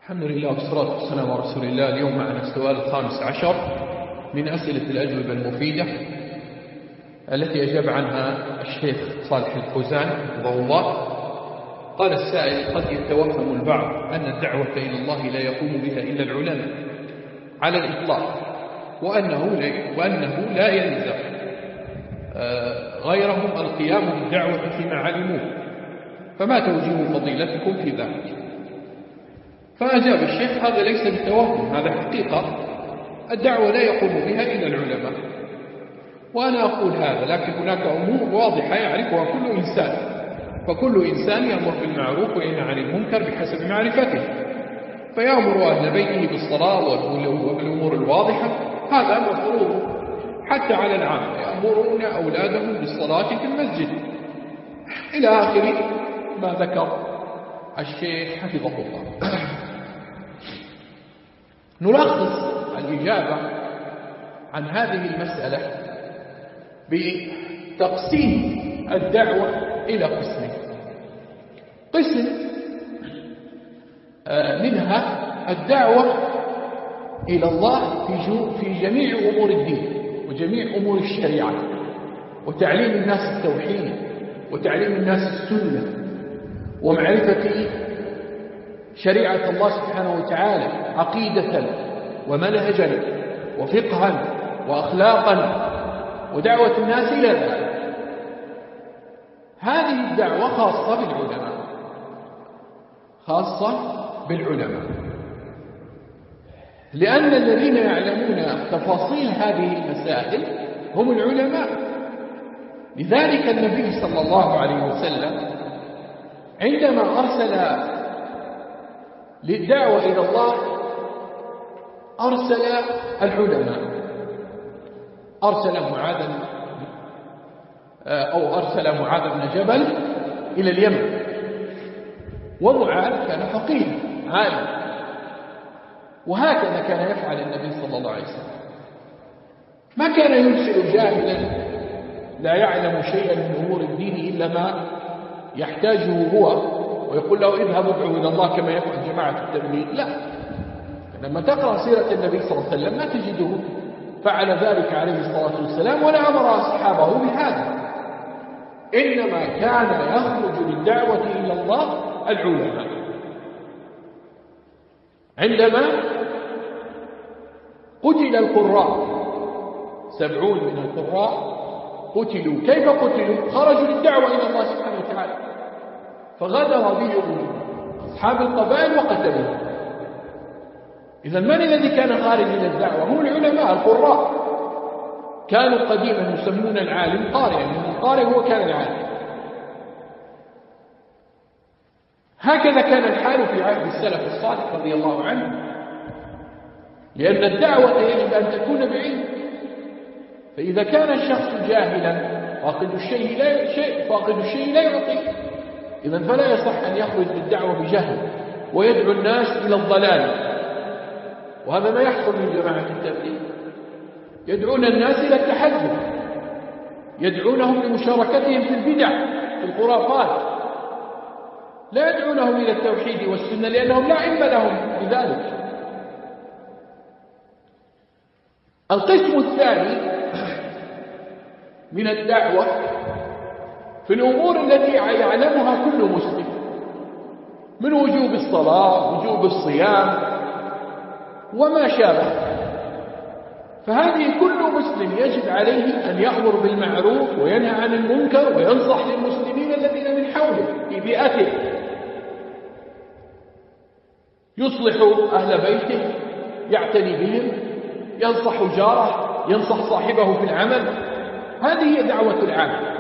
الحمد لله والصلاة والسلام على رسول الله. اليوم معنا السؤال 15 من أسئلة الأجوبة المفيدة التي أجاب عنها الشيخ صالح الفوزان حفظه الله. قال السائل: قد يتوهم البعض أن الدعوة إلى الله لا يقوم بها إلا العلماء على الإطلاق، وأنه لا يلزم غيرهم القيام بالدعوة فيما علموه، فما توجيه فضيلتكم في ذلك؟ فأجاب الشيخ: هذا ليس بالتوهم، هذا حقيقة، الدعوة لا يقوم بها إلا العلماء. وأنا أقول هذا، لكن هناك أمور واضحة يعرفها كل إنسان، فكل إنسان يأمر بالمعروف وينهى عن المنكر بحسب معرفته، فيأمر أهل بيته بالصلاة وبالأمور الواضحة، هذا مفروض حتى على العامة، يأمرون أولادهم بالصلاة في المسجد إلى آخر ما ذكر الشيخ حفظه الله. نلخص الإجابة عن هذه المسألة بتقسيم الدعوة إلى قسمين. قسم منها الدعوة إلى الله في جميع أمور الدين وجميع أمور الشريعة، وتعليم الناس التوحيد وتعليم الناس السنة ومعرفة شريعة الله سبحانه وتعالى عقيدة ومنهجا وفقها وأخلاقا، ودعوة الناس إلى ذلك. هذه الدعوة خاصة بالعلماء، لأن الذين يعلمون تفاصيل هذه المسائل هم العلماء. لذلك النبي صلى الله عليه وسلم عندما أرسل للدعوة إلى الله أرسل العلماء، أرسل معاذ بن جبل إلى اليمن، ومعاذ كان فقيه عالم، وهكذا كان يفعل النبي صلى الله عليه وسلم. ما كان يرسل جاهلا لا يعلم شيئا من أمور الدين إلا ما يحتاجه هو، ويقول له اذهب ادعو إلى الله كما يفعل جماعة التبليغ. لا، لما تقرأ سيرة النبي صلى الله عليه وسلم ما تجده فعل ذلك عليه الصلاة والسلام ولا أمر أصحابه بهذا، إنما كان يخرج للدعوة إلى الله العلماء. عندما قتل القراء 70 من القراء قتلوا، كيف قتلوا؟ خرجوا للدعوة إلى الله سبحانه وتعالى، فغدر بهم أصحاب القبائل وقتلوهم. إذا من الذي كان خارج إلى الدعوة؟ هم العلماء القراء. كانوا قديما يسمون العالم قارئا، يعني القارئ هو كان العالم. هكذا كان الحال في عهد السلف الصالح رضي الله عنه، لأن الدعوة يجب أن تكون بعلم. فإذا كان الشخص جاهلا فاقد الشيء لا يعطي، إذن فلا يصح أن يخرج للدعوة بجهل ويدعو الناس إلى الضلال. وهذا ما يحصل من جماعة التبليغ، يدعون الناس إلى التحدث، يدعونهم لمشاركتهم في البدع في الخرافات، لا يدعونهم إلى التوحيد والسنة لأنهم لا علم لهم بذلك. القسم الثاني من الدعوة في الأمور التي يعلمها كل مسلم، من وجوب الصلاة، وجوب الصيام وما شابه، فهذه كل مسلم يجب عليه أن يأمر بالمعروف وينهى عن المنكر وينصح للمسلمين الذين من حوله في بيئته، يصلح أهل بيته، يعتني بهم، ينصح جاره، ينصح صاحبه في العمل. هذه هي دعوة العام،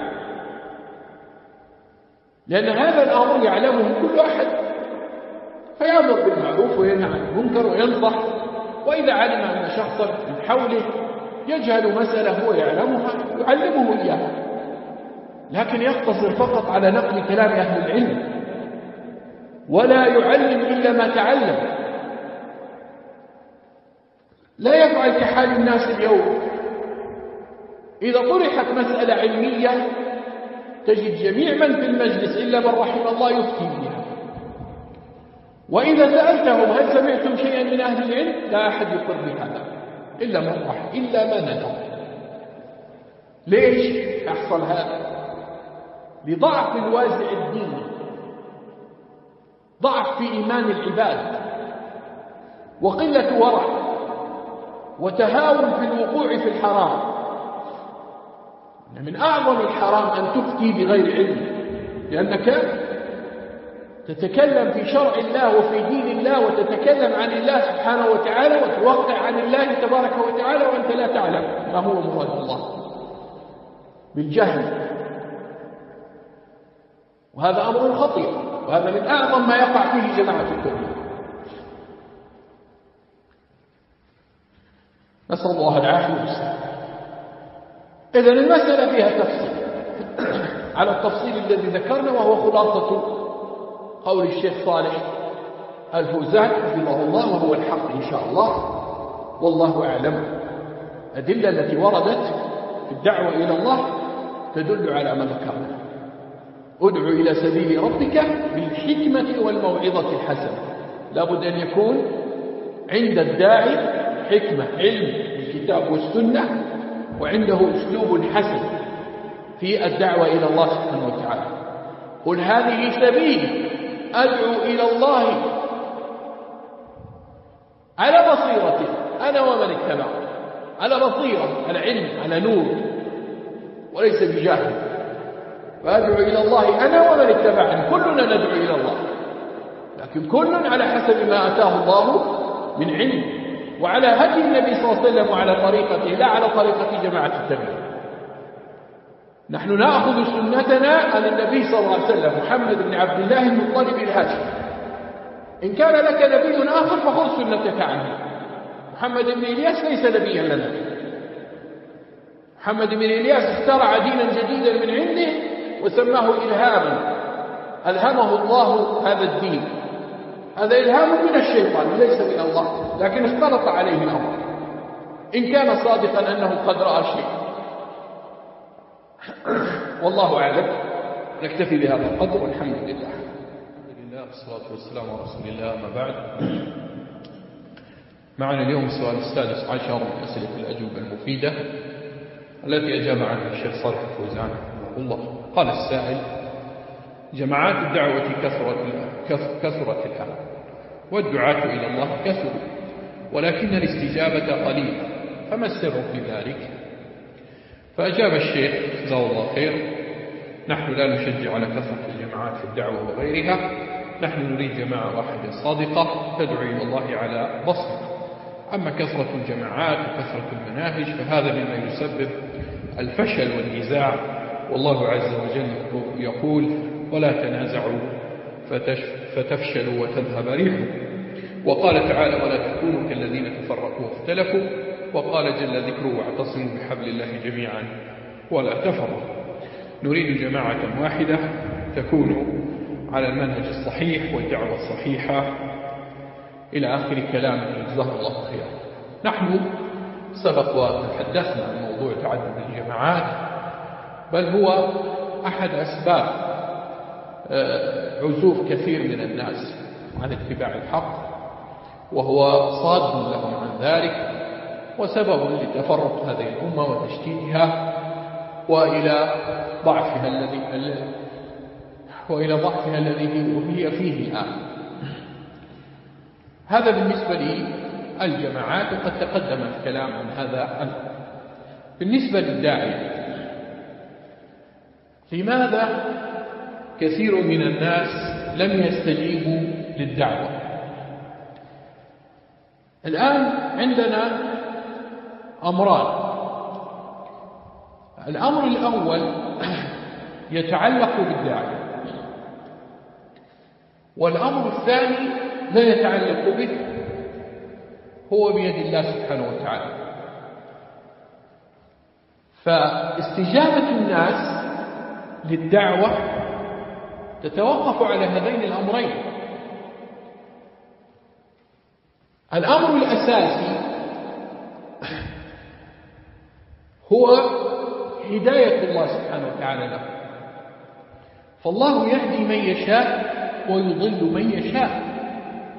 لأن هذا الأمر يعلمه كل أحد، فيأمر بالمعروف وينهى عن المنكر وينصح. وإذا علم أن شخصا من حوله يجهل مسألة هو يعلمها يعلمه إياها، لكن يقتصر فقط على نقل كلام أهل العلم ولا يعلم إلا ما تعلم. لا يفعل كحال الناس اليوم، إذا طرحت مسألة علمية تجد جميع من في المجلس إلا من رحم الله يفتي بها، وإذا سألتهم هل سمعتم شيئا من أهل العلم لا أحد يقر بهذا إلا من رحم إلا ما ندر. ليش يحصل هذا؟ لضعف الوازع الديني، ضعف في إيمان العباد، وقلة ورع، وتهاون في الوقوع في الحرام. من أعظم الحرام أن تفتي بغير علم، لأنك تتكلم في شرع الله وفي دين الله، وتتكلم عن الله سبحانه وتعالى، وتوقع عن الله تبارك وتعالى وأنت لا تعلم ما هو مراد الله بالجهل. وهذا أمر خطير، وهذا من أعظم ما يقع فيه جماعة التوحيد. نسأل الله العافية والسلامة. إذن المسألة فيها تفصيل على التفصيل الذي ذكرنا، وهو خلاصة قول الشيخ صالح الفوزان حفظه الله، وهو الحق إن شاء الله، والله أعلم. الأدلة التي وردت في الدعوة إلى الله تدل على ما ذكرنا. ادعو إلى سبيل ربك بالحكمة والموعظة الحسنة. لابد أن يكون عند الداعي حكمة، علم بالكتاب والسنة، وعنده أسلوب حسن في الدعوة إلى الله سبحانه وتعالى. قل هذه سبيلي أدعو إلى الله على بصيرة أنا ومن اتبع، على بصيرة، على علم، على نور، وليس بجاهل. فأدعو إلى الله أنا ومن اتبعني، كلنا ندعو إلى الله، لكن كل على حسب ما أتاه الله من علم، وعلى هدي النبي صلى الله عليه وسلم، وعلى طريقته، لا على طريقة جماعة التبليغ. نحن نأخذ سنتنا عن النبي صلى الله عليه وسلم، محمد بن عبد الله المطلب الهاشمي. إن كان لك نبي آخر فخذ سنتك عنه. محمد بن إلياس ليس نبيا لنا. محمد بن إلياس اخترع دينا جديدا من عنده وسماه إلهاما، ألهمه الله هذا الدين. هذا إلهام من الشيطان ليس من الله، لكن اختلط عليه الأمر. إن كان صادقا أنه قد رأى شيء، والله أعلم. نكتفي بهذا القدر، والحمد لله. الحمد لله والصلاة والسلام على رسول الله، ما بعد. معنا اليوم السؤال السادس عشر من أسئلة الأجوبة المفيدة التي أجاب عنها الشيخ صالح الفوزان رحمه الله. قال السائل: جماعات الدعوة كثرت الآن، والدعاة إلى الله كثروا، ولكن الاستجابة قليلة، فما السر في ذلك؟ فأجاب الشيخ جزاه الله خير: نحن لا نشجع على كثرة الجماعات في الدعوة وغيرها، نحن نريد جماعة واحدة صادقة تدعو إلى الله على بصيرة. أما كثرة الجماعات وكثرة المناهج فهذا مما يسبب الفشل والنزاع، والله عز وجل يقول: ولا تنازعوا فتفشلوا وتذهب ريحكم. وقال تعالى: ولا تكونوا كالذين تفرقوا واختلفوا. وقال جل ذكره: واعتصموا بحبل الله جميعا ولا تفرقوا. نريد جماعة واحدة تكون على المنهج الصحيح والدعوة الصحيحة، إلى آخر كلامه جزاه الله خيرا. نحن سبق وتحدثنا عن موضوع تعدد الجماعات، بل هو أحد أسباب عزوف كثير من الناس عن اتباع الحق، وهو صاد لهم عن ذلك، وسبب لتفرق هذه الأمة وتشتيتها وإلى ضعفها الذي هي فيه الآن. هذا بالنسبة للجماعات، وقد تقدم الكلام عن هذا. بالنسبة للداعية، لماذا كثير من الناس لم يستجيبوا للدعوة؟ الآن عندنا أمران. الأمر الأول يتعلق بالداعية، والأمر الثاني لا يتعلق به، هو بيد الله سبحانه وتعالى. فاستجابة الناس للدعوة تتوقف على هذين الأمرين. الأمر الأساسي هو هداية الله سبحانه وتعالى له، فالله يهدي من يشاء ويضل من يشاء.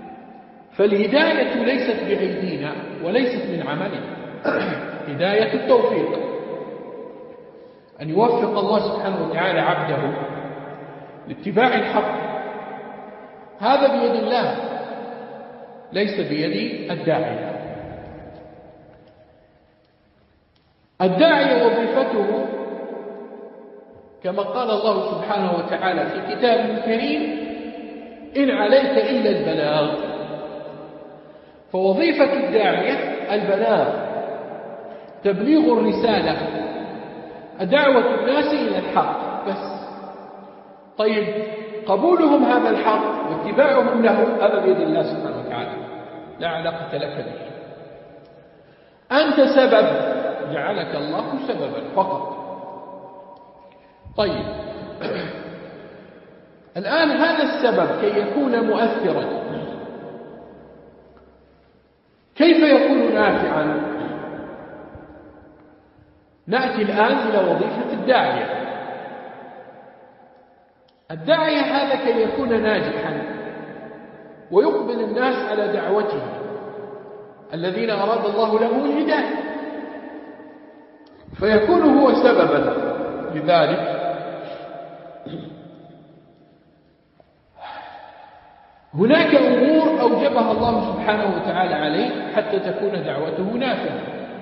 فالهداية ليست بأيدينا وليست من عملنا. هداية التوفيق، أن يوفق الله سبحانه وتعالى عبده لاتباع الحق، هذا بيد الله ليس بيد الداعية. الداعية وظيفته كما قال الله سبحانه وتعالى في كتابه الكريم: إن عليك إلا البلاغ. فوظيفة الداعية البلاغ، تبليغ الرسالة، دعوة الناس إلى الحق بس. طيب قبولهم هذا الحق واتباعهم له هذا بيد الله سبحانه وتعالى، لا علاقة لك به. أنت سبب، جعلك الله سببا فقط. طيب الآن هذا السبب كي يكون مؤثرا كيف يكون نافعا؟ نأتي الآن إلى وظيفة الداعية. الداعية هذا كي يكون ناجحا ويقبل الناس على دعوته، الذين أراد الله له الهداية، فيكون هو سببا لذلك. هناك أمور أوجبها الله سبحانه وتعالى عليه حتى تكون دعوته نافعة.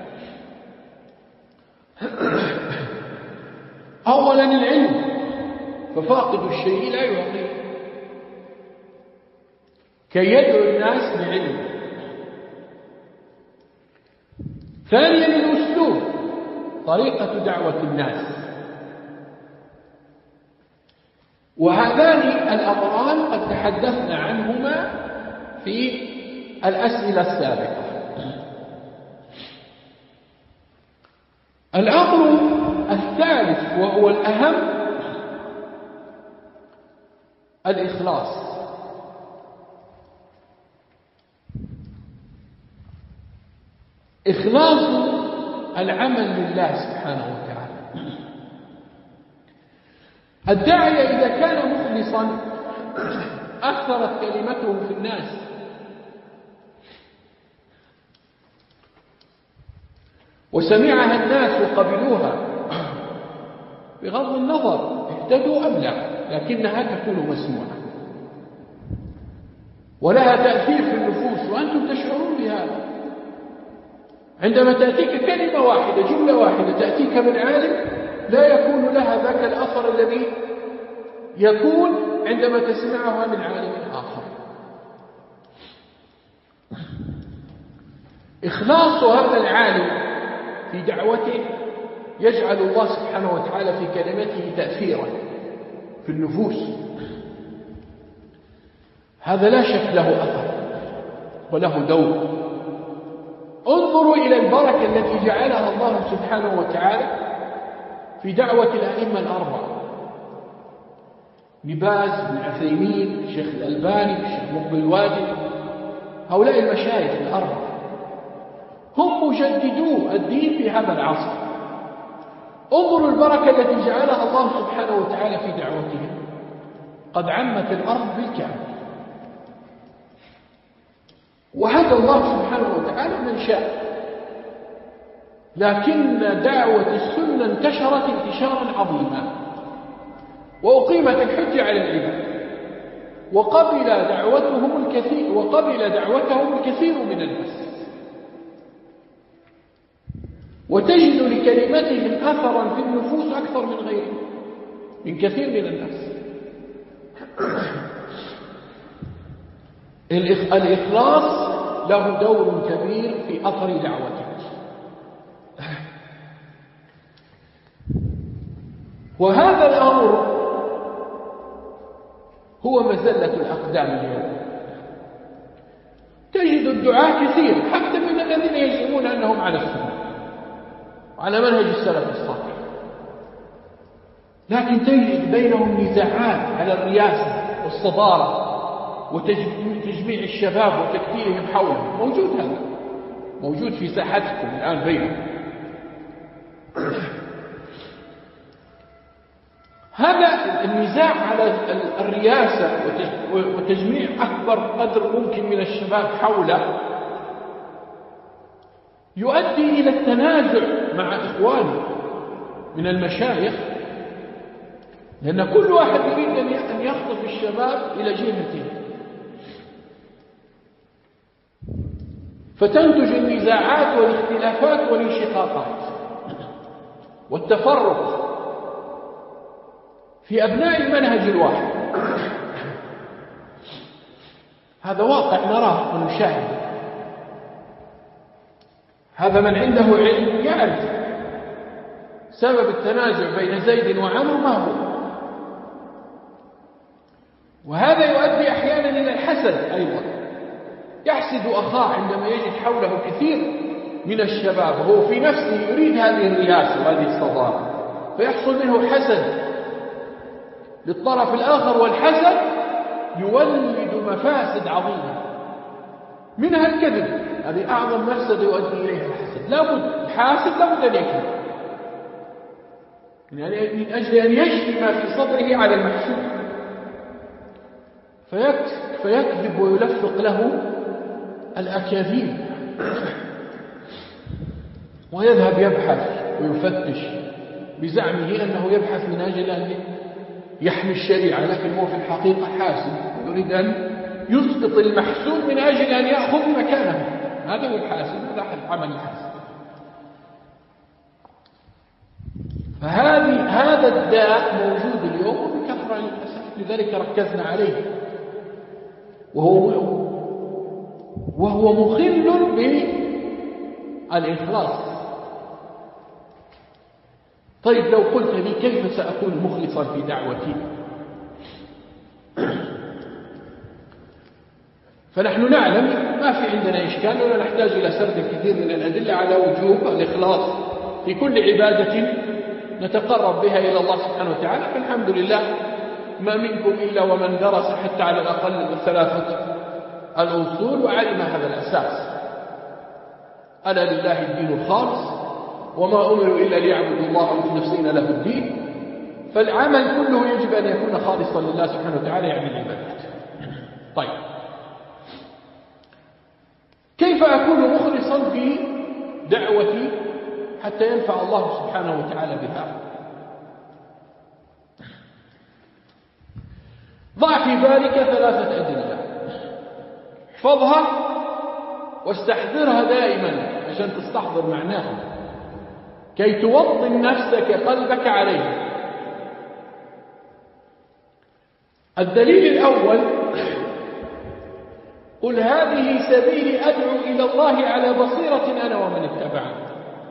أولا العلم، ففاقد الشيء لا يعطيه، كي يدعو الناس بعلم. ثانيا الأسلوب، طريقة دعوة الناس. وهذان الأمران قد تحدثنا عنهما في الأسئلة السابقة. الأمر الثالث وهو الأهم الإخلاص. إخلاص العمل لله سبحانه وتعالى. الداعية إذا كان مخلصا أثرت كلمته في الناس، وسمعها الناس وقبلوها، بغض النظر اهتدوا أم لا، لكنها تكون مسموعة ولها تأثير في النفوس، وأنتم تشعرون بهذا. عندما تأتيك كلمة واحدة، جملة واحدة تأتيك من عالم، لا يكون لها ذاك الأثر الذي يكون عندما تسمعها من عالم آخر. إخلاص هذا العالم في دعوته يجعل الله سبحانه وتعالى في كلمته تأثيرا في النفوس، هذا لا شك له أثر وله دور. انظروا إلى البركة التي جعلها الله سبحانه وتعالى في دعوة الأئمة الأربعة: ابن باز، ابن عثيمين، الشيخ الألباني، الشيخ مقبل الوادي. هؤلاء المشايخ الأربعة هم مجددو الدين في هذا العصر. انظروا البركة التي جعلها الله سبحانه وتعالى في دعوتهم، قد عمت الأرض بالكامل. وهدى الله سبحانه وتعالى من شاء، لكن دعوة السنة انتشرت انتشارا عظيما، وأقيمت الحجة على العباد، وقبل دعوتهم الكثير من الناس، وتجد لكلمتهم أثرا في النفوس أكثر من غيرهم، من كثير من الناس. الإخلاص له دور كبير في أثر دعوته. وهذا الأمر هو مزلة الأقدام اليوم. تجد الدعاة كثير حتى من الذين يزعمون أنهم على السنة وعلى منهج السلف الصالح، لكن تجد بينهم نزاعات على الرياسة والصدارة وتجميع الشباب وتكتيرهم حولهم. موجود، هذا موجود في ساحتكم الآن بينهم. هذا النزاع على الرياسة وتجميع أكبر قدر ممكن من الشباب حوله يؤدي إلى التنازع مع إخوانه من المشايخ، لأن كل واحد يريد أن يخطف الشباب إلى جهته، فتنتج النزاعات والاختلافات والانشقاقات والتفرق في أبناء المنهج الواحد. هذا واقع نراه ونشاهده. هذا من عنده علم يعرف سبب التنازع بين زيد وعمرو ما هو، وهذا يؤدي أحيانا إلى الحسد أيضا. يحسد أخاه عندما يجد حوله كثير من الشباب وهو في نفسه يريد هذه الرياسة وهذه الصدارة، فيحصل منه حسد للطرف الآخر، والحسد يولد مفاسد عظيمة منها الكذب. هذه أعظم مفسدة يؤدي إليها الحسد. الحاسد لابد أن يكذب، يعني من أجل أن يشفي ما في صدره على المحسود، فيكذب ويلفق له الأكاذيب ويذهب يبحث ويفتش بزعمه أنه يبحث من أجل أن يحمي الشريعة، لكن هو في الحقيقة حاسد يريد أن يسقط المحسود من أجل أن يأخذ مكانه. هذا هو الحاسد، هذا عمل الحاسد. هذا الداء موجود اليوم وبكثرة للأسف، لذلك ركزنا عليه، وهو مخل بالإخلاص. طيب لو قلت لي كيف سأكون مخلصا في دعوتي؟ فنحن نعلم ما في عندنا إشكال ولا نحتاج إلى سرد كثير من الأدلة على وجوب الإخلاص في كل عبادة نتقرب بها إلى الله سبحانه وتعالى. فالحمد لله ما منكم إلا ومن درس حتى على الأقل 3 الأصول وعلم هذا الأساس. ألا لله الدين الخالص وما أمروا إلا ليعبدوا الله مخلصين له الدين. فالعمل كله يجب أن يكون خالصا لله سبحانه وتعالى، يعني العبادات. طيب كيف أكون مخلصا في دعوتي حتى ينفع الله سبحانه وتعالى بها؟ ضع في بالك 3 أدلة، احفظها واستحضرها دائما عشان تستحضر معناها كي توطن نفسك قلبك عليه. الدليل الأول: قل هذه سبيلي أدعو إلى الله على بصيرة أنا ومن اتبعني.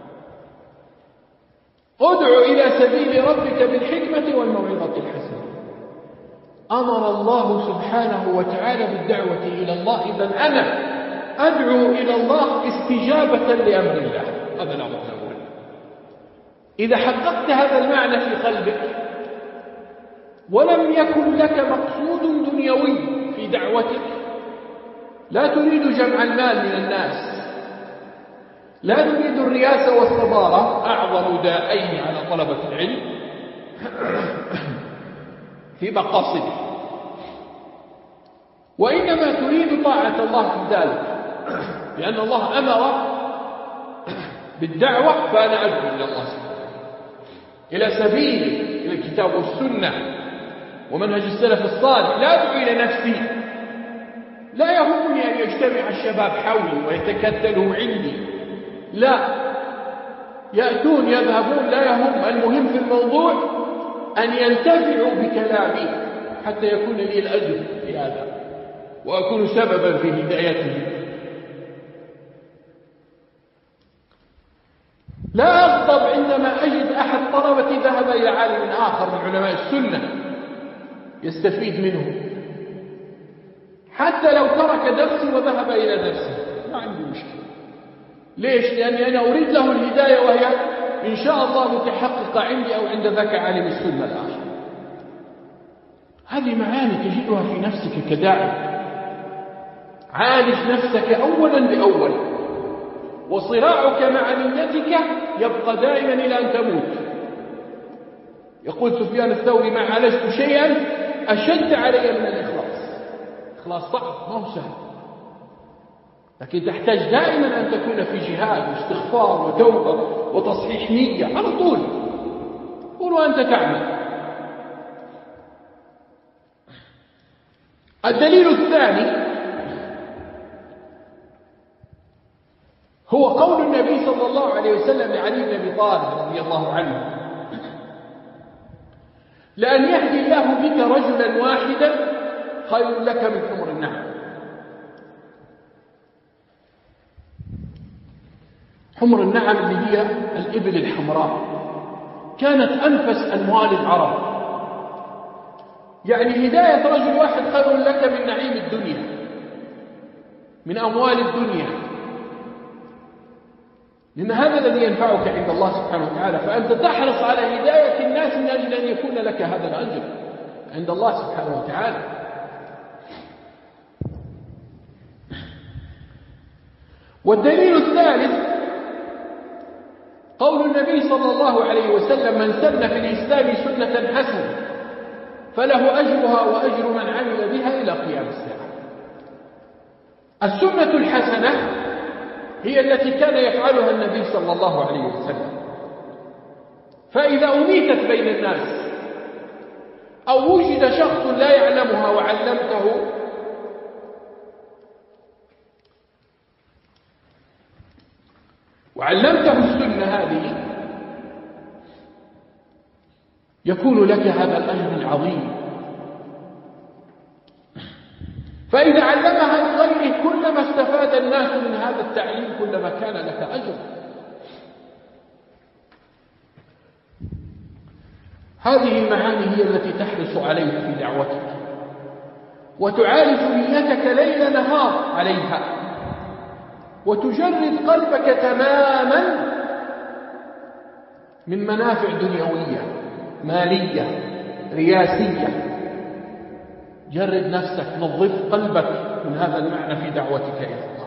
ادعو إلى سبيل ربك بالحكمة والموعظة الحسنة. أمر الله سبحانه وتعالى بالدعوة إلى الله، إذن أنا أدعو إلى الله استجابة لأمر الله. هذا الأمر الأول. إذا حققت هذا المعنى في قلبك ولم يكن لك مقصود دنيوي في دعوتك، لا تريد جمع المال من الناس، لا تريد الرياسة والصدارة، أعظم داءين على طلبة العلم في مقاصده، وإنما تريد طاعة الله في ذلك، لأن الله أمر بالدعوة، فأنا أدعو إلى الله إلى سبيل إلى الكتاب والسنة ومنهج السلف الصالح. لا أدعو إلى نفسي، لا يهمني أن يجتمع الشباب حولي ويتكتلوا عندي، لا، يأتون يذهبون لا يهم. المهم في الموضوع أن ينتفعوا بكلامي حتى يكون لي الأجر في هذا وأكون سببا في هدايتهم. لا أغضب عندما أجد أحد طلبتي ذهب إلى عالم آخر من علماء السنة يستفيد منه، حتى لو ترك درسي وذهب إلى درسي ما عندي مشكلة. ليش؟ لأني أنا أريد له الهداية، وهي إن شاء الله متحققة عندي أو عند ذاك عالم السنة الآخر. هذه معاني تجدها في نفسك كداعي. عالج نفسك أولا بأول، وصراعك مع نيتك يبقى دائما إلى أن تموت. يقول سفيان الثوري: ما عالجت شيئا أشد علي من الإخلاص. إخلاص صعب، ما هو سهل، لكن تحتاج دائما أن تكون في جهاد واستغفار وتوبة وتصحيح نية على طول، قل وأنت تعمل. الدليل الثاني هو قول النبي صلى الله عليه وسلم لعلي بن أبي طالب رضي الله عنه: لأن يهدي الله بك رجلا واحدا خير لك من حمر النعم. حمر النعم اللي هي الإبل الحمراء، كانت أنفس أموال العرب. يعني هداية رجل واحد خير لك من نعيم الدنيا، من أموال الدنيا، لأن هذا الذي ينفعك عند الله سبحانه وتعالى. فأنت تحرص على هداية الناس من أجل أن يكون لك هذا الأجر عند الله سبحانه وتعالى. والدليل الثالث قول النبي صلى الله عليه وسلم: من سن في الإسلام سنة حسنة فله أجرها وأجر من عمل بها إلى قيام الساعة. السنة الحسنة هي التي كان يفعلها النبي صلى الله عليه وسلم، فإذا أميتت بين الناس أو وجد شخص لا يعلمها وعلمته السنة هذه، يكون لك هذا الأجر العظيم. فإذا علمها لغيره كلما استفاد الناس من هذا التعليم كلما كان لك أجر. هذه المعاني هي التي تحرص عليها في دعوتك وتعالج نيتك ليل نهار عليها، وتجرد قلبك تماما من منافع دنيوية مالية رياسية. جرد نفسك، نظف قلبك من هذا المعنى في دعوتك إلى الله.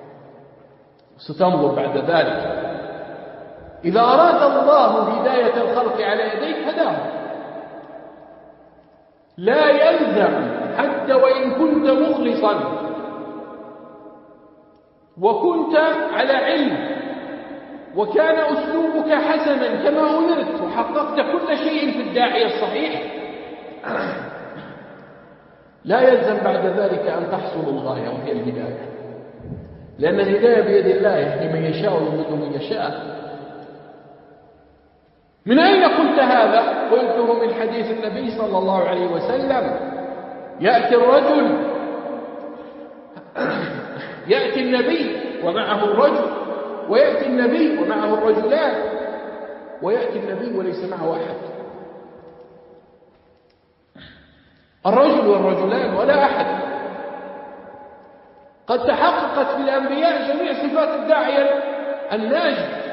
ستنظر بعد ذلك إذا أراد الله هداية الخلق على يديك هداهم. لا يلزم حتى وإن كنت مخلصا وكنت على علم وكان أسلوبك حسنا كما أمرت وحققت كل شيء في الداعية الصحيح، لا يلزم بعد ذلك أن تحصل الغاية وهي الهداية، لأن الهداية بيد الله، يهدي من يشاء ويضل من يشاء. من أين قلت هذا؟ قلته من حديث النبي صلى الله عليه وسلم: يأتي النبي ومعه الرجل، ويأتي النبي ومعه الرجلان، ويأتي النبي وليس معه أحد. الرجل والرجلان ولا أحد. قد تحققت في الأنبياء جميع صفات الداعية الناجي،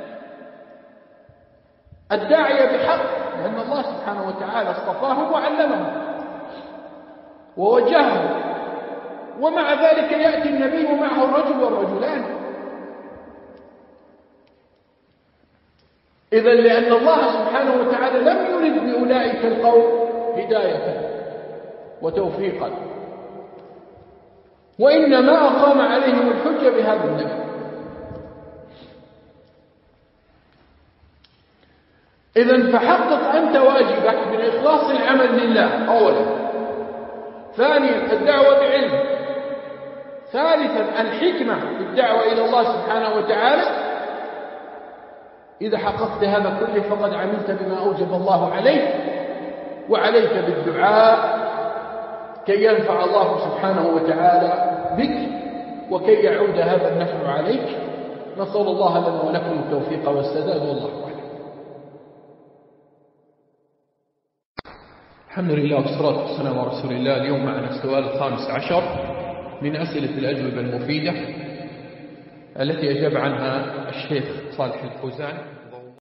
الداعية بحق، لأن الله سبحانه وتعالى اصطفاهم وعلمهم ووجههم، ومع ذلك يأتي النبي ومعه الرجل والرجلان. إذن لأن الله سبحانه وتعالى لم يرد بأولئك القوم هداية وتوفيقا، وإنما أقام عليهم الحجة بهذا النبي. إذن فحقق أنت واجبك من إخلاص العمل لله أولا، ثانيا الدعوة بعلم، ثالثا الحكمة في الدعوة إلى الله سبحانه وتعالى. إذا حققت هذا كله فقد عملت بما أوجب الله عليك، وعليك بالدعاء كي ينفع الله سبحانه وتعالى بك وكي يعود هذا النفع عليك. نسأل الله لنا ولكم التوفيق والسداد، والله أعلم. الحمد لله والصلاة والسلام على رسول الله. اليوم معنا السؤال 15 من أسئلة الأجوبة المفيدة التي أجاب عنها الشيخ صالح الفوزان.